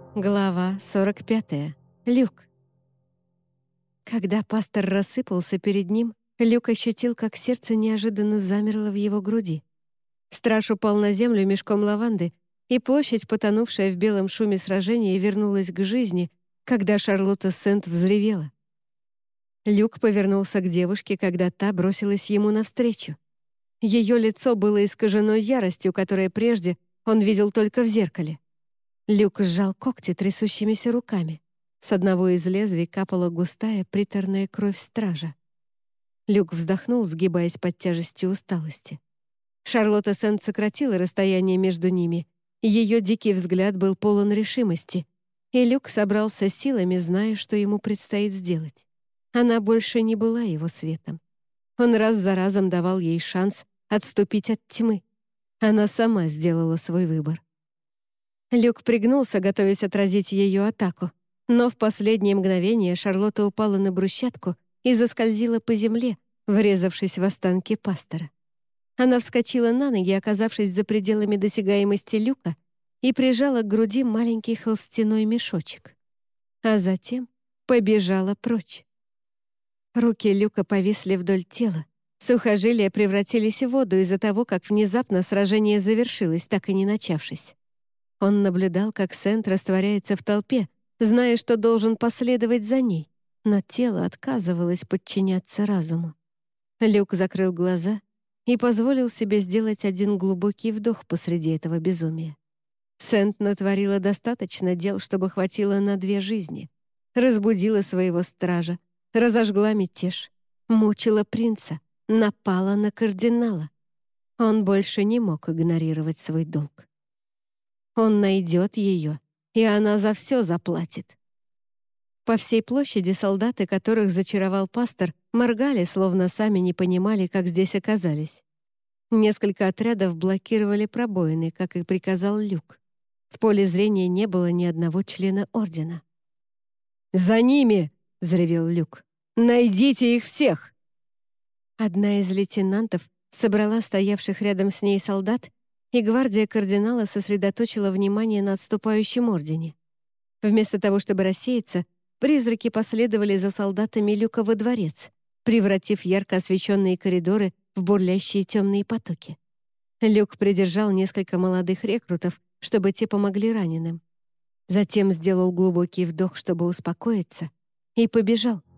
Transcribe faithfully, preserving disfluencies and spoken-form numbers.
Глава сорок пятая. Люк. Когда пастор рассыпался перед ним, Люк ощутил, как сердце неожиданно замерло в его груди. Страж упал на землю мешком лаванды, и площадь, потонувшая в белом шуме сражения, вернулась к жизни, когда Шарлотта Сент взревела. Люк повернулся к девушке, когда та бросилась ему навстречу. Ее лицо было искажено яростью, которую прежде он видел только в зеркале. Люк сжал когти трясущимися руками. С одного из лезвий капала густая приторная кровь стража. Люк вздохнул, сгибаясь под тяжестью усталости. Шарлотта Сент сократила расстояние между ними. Ее дикий взгляд был полон решимости, и Люк собрался силами, зная, что ему предстоит сделать. Она больше не была его светом. Он раз за разом давал ей шанс отступить от тьмы. Она сама сделала свой выбор. Люк пригнулся, готовясь отразить ее атаку, но в последнее мгновение Шарлотта упала на брусчатку и заскользила по земле, врезавшись в останки пастора. Она вскочила на ноги, оказавшись за пределами досягаемости Люка, и прижала к груди маленький холстяной мешочек. А затем побежала прочь. Руки Люка повисли вдоль тела, сухожилия превратились в воду из-за того, как внезапно сражение завершилось, так и не начавшись. Он наблюдал, как Сент растворяется в толпе, зная, что должен последовать за ней, но тело отказывалось подчиняться разуму. Люк закрыл глаза и позволил себе сделать один глубокий вдох посреди этого безумия. Сент натворила достаточно дел, чтобы хватило на две жизни. Разбудила своего стража, разожгла мятеж, мучила принца, напала на кардинала. Он больше не мог игнорировать свой долг. Он найдет ее, и она за все заплатит. По всей площади солдаты, которых зачаровал пастор, моргали, словно сами не понимали, как здесь оказались. Несколько отрядов блокировали пробоины, как и приказал Люк. В поле зрения не было ни одного члена ордена. «За ними!» — взревел Люк. «Найдите их всех!» Одна из лейтенантов собрала стоявших рядом с ней солдат, и гвардия кардинала сосредоточила внимание на отступающем ордене. Вместо того, чтобы рассеяться, призраки последовали за солдатами Люка во дворец, превратив ярко освещенные коридоры в бурлящие темные потоки. Люк придержал несколько молодых рекрутов, чтобы те помогли раненым. Затем сделал глубокий вдох, чтобы успокоиться, и побежал.